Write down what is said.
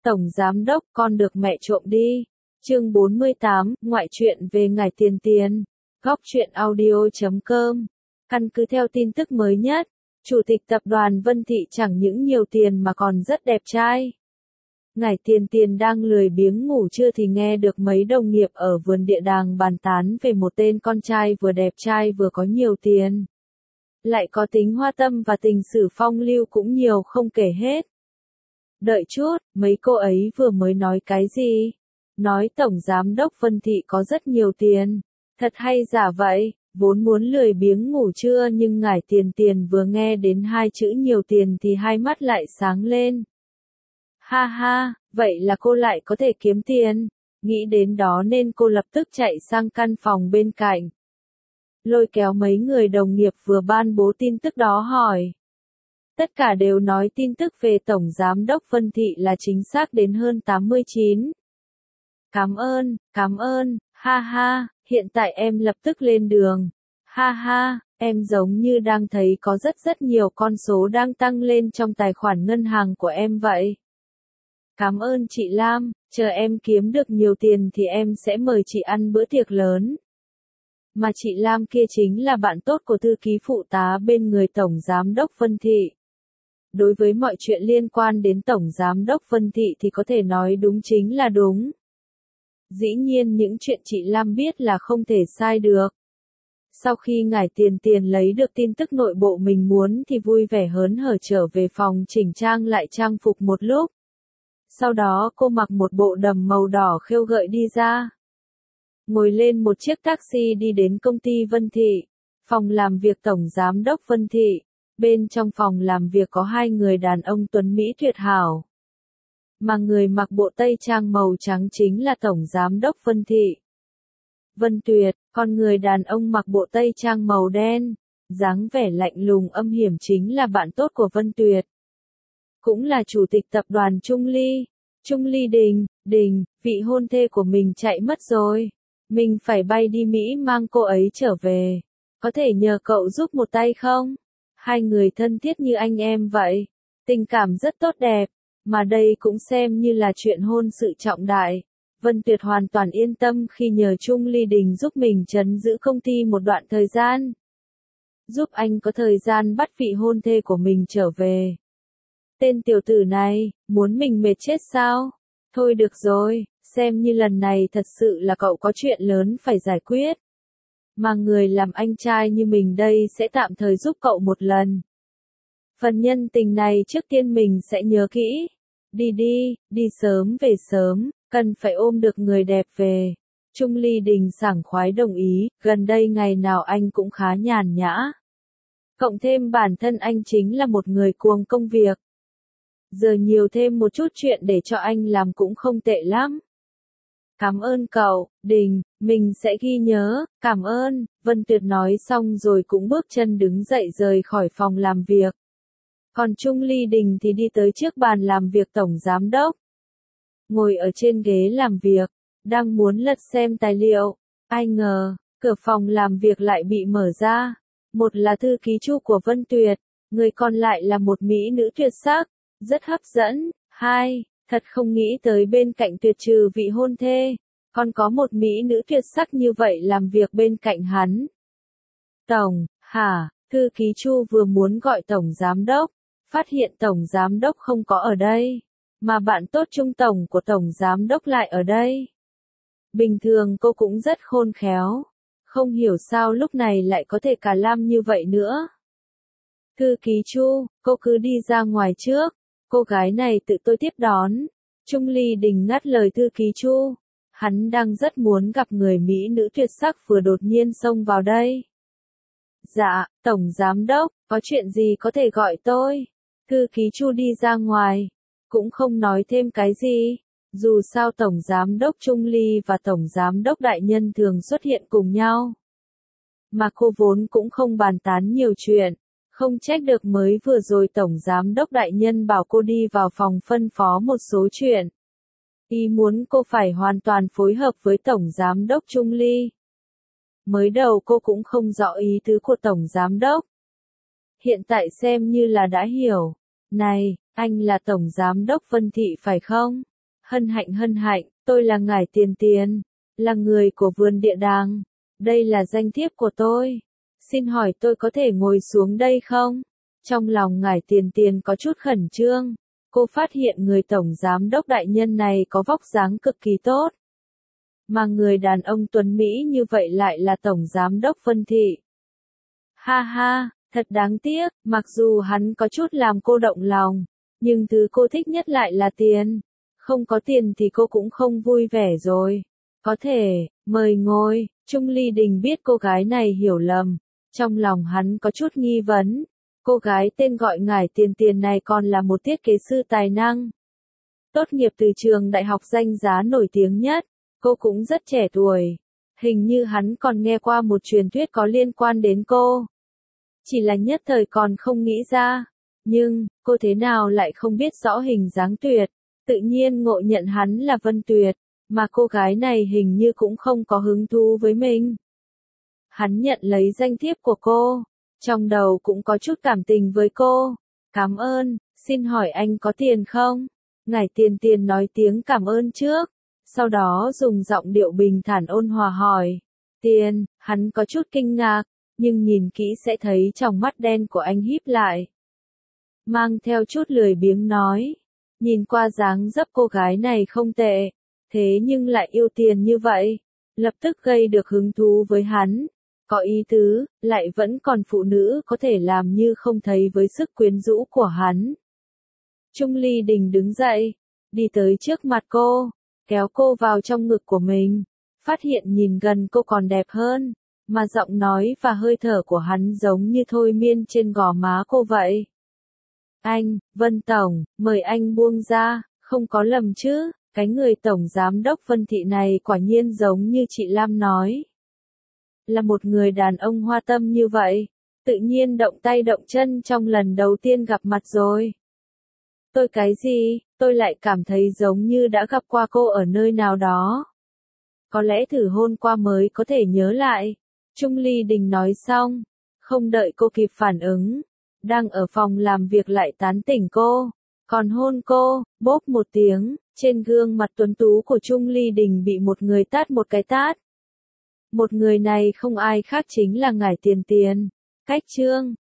Tổng Giám Đốc, con được mẹ trộm đi. Chương 48, ngoại truyện về ngài Tiền Tiền. Góc truyện audio.com. Căn cứ theo tin tức mới nhất, Chủ tịch tập đoàn Vân Thị chẳng những nhiều tiền mà còn rất đẹp trai. Ngài Tiền Tiền đang lười biếng ngủ trưa thì nghe được mấy đồng nghiệp ở vườn địa đàng bàn tán về một tên con trai vừa đẹp trai vừa có nhiều tiền. Lại có tính hoa tâm và tình sử phong lưu cũng nhiều không kể hết. Đợi chút, mấy cô ấy vừa mới nói cái gì? Nói Tổng Giám Đốc Vân Thị có rất nhiều tiền. Thật hay giả vậy, vốn muốn lười biếng ngủ trưa nhưng ngài Tiền Tiền vừa nghe đến hai chữ nhiều tiền thì hai mắt lại sáng lên. Ha ha, vậy là cô lại có thể kiếm tiền. Nghĩ đến đó nên cô lập tức chạy sang căn phòng bên cạnh. Lôi kéo mấy người đồng nghiệp vừa ban bố tin tức đó hỏi. Tất cả đều nói tin tức về Tổng Giám Đốc Vân Thị là chính xác đến hơn 89. Cảm ơn, ha ha, hiện tại em lập tức lên đường. Ha ha, em giống như đang thấy có rất nhiều con số đang tăng lên trong tài khoản ngân hàng của em vậy. Cảm ơn chị Lam, chờ em kiếm được nhiều tiền thì em sẽ mời chị ăn bữa tiệc lớn. Mà chị Lam kia chính là bạn tốt của thư ký phụ tá bên người Tổng Giám Đốc Vân Thị. Đối với mọi chuyện liên quan đến Tổng Giám Đốc Vân Thị thì có thể nói đúng chính là đúng. Dĩ nhiên những chuyện chị Lam biết là không thể sai được. Sau khi ngài Tiền Tiền lấy được tin tức nội bộ mình muốn thì vui vẻ hớn hở trở về phòng chỉnh trang lại trang phục một lúc. Sau đó cô mặc một bộ đầm màu đỏ khêu gợi đi ra. Ngồi lên một chiếc taxi đi đến công ty Vân Thị, phòng làm việc Tổng Giám Đốc Vân Thị. Bên trong phòng làm việc có hai người đàn ông tuấn Mỹ tuyệt hảo. Mà người mặc bộ tây trang màu trắng chính là Tổng Giám Đốc Vân Thị. Vân Tuyệt, còn người đàn ông mặc bộ tây trang màu đen, dáng vẻ lạnh lùng âm hiểm chính là bạn tốt của Vân Tuyệt. Cũng là chủ tịch tập đoàn Trung Ly. Trung Ly Đình, vị hôn thê của mình chạy mất rồi. Mình phải bay đi Mỹ mang cô ấy trở về. Có thể nhờ cậu giúp một tay không? Hai người thân thiết như anh em vậy. Tình cảm rất tốt đẹp. Mà đây cũng xem như là chuyện hôn sự trọng đại. Vân Tuyệt hoàn toàn yên tâm khi nhờ Trung Ly Đình giúp mình trấn giữ công ty một đoạn thời gian. Giúp anh có thời gian bắt vị hôn thê của mình trở về. Tên tiểu tử này, muốn mình mệt chết sao? Thôi được rồi, xem như lần này thật sự là cậu có chuyện lớn phải giải quyết. Mà người làm anh trai như mình đây sẽ tạm thời giúp cậu một lần. Phần nhân tình này trước tiên mình sẽ nhớ kỹ. Đi sớm về sớm, cần phải ôm được người đẹp về. Trung Ly Đình sảng khoái đồng ý, gần đây ngày nào anh cũng khá nhàn nhã. Cộng thêm bản thân anh chính là một người cuồng công việc. Giờ nhiều thêm một chút chuyện để cho anh làm cũng không tệ lắm. Cảm ơn cậu, Đình, mình sẽ ghi nhớ, cảm ơn, Vân Tuyệt nói xong rồi cũng bước chân đứng dậy rời khỏi phòng làm việc. Còn Trung Ly Đình thì đi tới trước bàn làm việc Tổng Giám Đốc. Ngồi ở trên ghế làm việc, đang muốn lật xem tài liệu, ai ngờ, cửa phòng làm việc lại bị mở ra. Một là thư ký Chu của Vân Tuyệt, người còn lại là một mỹ nữ tuyệt sắc, rất hấp dẫn. Hai, thật không nghĩ tới bên cạnh Tuyệt trừ vị hôn thê, còn có một mỹ nữ tuyệt sắc như vậy làm việc bên cạnh hắn. Tổng, thư ký Chu vừa muốn gọi Tổng Giám Đốc, phát hiện Tổng Giám Đốc không có ở đây, mà bạn tốt Trung Tổng của Tổng Giám Đốc lại ở đây. Bình thường cô cũng rất khôn khéo, không hiểu sao lúc này lại có thể cả lam như vậy nữa. Thư ký Chu, cô cứ đi ra ngoài trước, cô gái này tự tôi tiếp đón. Trung Ly Đình ngắt lời thư ký Chu, hắn đang rất muốn gặp người mỹ nữ tuyệt sắc vừa đột nhiên xông vào đây. Dạ, Tổng Giám Đốc, có chuyện gì có thể gọi tôi? Thư ký Chu đi ra ngoài, cũng không nói thêm cái gì. Dù sao Tổng Giám Đốc Trung Ly và Tổng Giám Đốc Đại Nhân thường xuất hiện cùng nhau. Mà cô vốn cũng không bàn tán nhiều chuyện, không trách được mới vừa rồi Tổng Giám Đốc Đại Nhân bảo cô đi vào phòng phân phó một số chuyện. Ý muốn cô phải hoàn toàn phối hợp với Tổng Giám Đốc Trung Ly. Mới đầu cô cũng không rõ ý tứ của Tổng Giám Đốc. Hiện tại xem như là đã hiểu. Này, anh là Tổng Giám Đốc Vân Thị phải không? Hân hạnh, tôi là Ngải Tiền Tiền, là người của vườn địa đàng. Đây là danh thiếp của tôi. Xin hỏi tôi có thể ngồi xuống đây không? Trong lòng Ngải Tiền Tiền có chút khẩn trương. Cô phát hiện người tổng giám đốc đại nhân này có vóc dáng cực kỳ tốt. Mà người đàn ông tuấn Mỹ như vậy lại là tổng giám đốc Vân Thị. Ha ha, thật đáng tiếc, mặc dù hắn có chút làm cô động lòng, nhưng thứ cô thích nhất lại là tiền. Không có tiền thì cô cũng không vui vẻ rồi. Có thể, mời ngồi. Trung Ly Đình biết cô gái này hiểu lầm. Trong lòng hắn có chút nghi vấn. Cô gái tên gọi Ngải Tiền Tiền này còn là một thiết kế sư tài năng. Tốt nghiệp từ trường đại học danh giá nổi tiếng nhất. Cô cũng rất trẻ tuổi. Hình như hắn còn nghe qua một truyền thuyết có liên quan đến cô. Chỉ là nhất thời còn không nghĩ ra. Nhưng, cô thế nào lại không biết rõ hình dáng Tuyệt. Tự nhiên ngộ nhận hắn là Vân Tuyệt. Mà cô gái này hình như cũng không có hứng thú với mình. Hắn nhận lấy danh thiếp của cô. Trong đầu cũng có chút cảm tình với cô. Cảm ơn, xin hỏi anh có tiền không? Ngải Tiền Tiền nói tiếng cảm ơn trước. Sau đó dùng giọng điệu bình thản ôn hòa hỏi. Tiền, hắn có chút kinh ngạc. Nhưng nhìn kỹ sẽ thấy trong mắt đen của anh híp lại. Mang theo chút lười biếng nói. Nhìn qua dáng dấp cô gái này không tệ. Thế nhưng lại yêu tiền như vậy. Lập tức gây được hứng thú với hắn. Có ý tứ, lại vẫn còn phụ nữ có thể làm như không thấy với sức quyến rũ của hắn. Trung Ly Đình đứng dậy. Đi tới trước mặt cô. Kéo cô vào trong ngực của mình. Phát hiện nhìn gần cô còn đẹp hơn. Mà giọng nói và hơi thở của hắn giống như thôi miên trên gò má cô vậy. Anh, Vân Tổng, mời anh buông ra, không có lầm chứ, cái người Tổng Giám đốc Vân Thị này quả nhiên giống như chị Lam nói. Là một người đàn ông hoa tâm như vậy, tự nhiên động tay động chân trong lần đầu tiên gặp mặt rồi. Tôi cái gì, tôi lại cảm thấy giống như đã gặp qua cô ở nơi nào đó. Có lẽ thử hôn qua mới có thể nhớ lại. Trung Ly Đình nói xong, không đợi cô kịp phản ứng. Đang ở phòng làm việc lại tán tỉnh cô, còn hôn cô, bốp một tiếng, trên gương mặt tuấn tú của Trung Ly Đình bị một người tát một cái tát. Một người này không ai khác chính là Ngải Tiền Tiền. Cách chương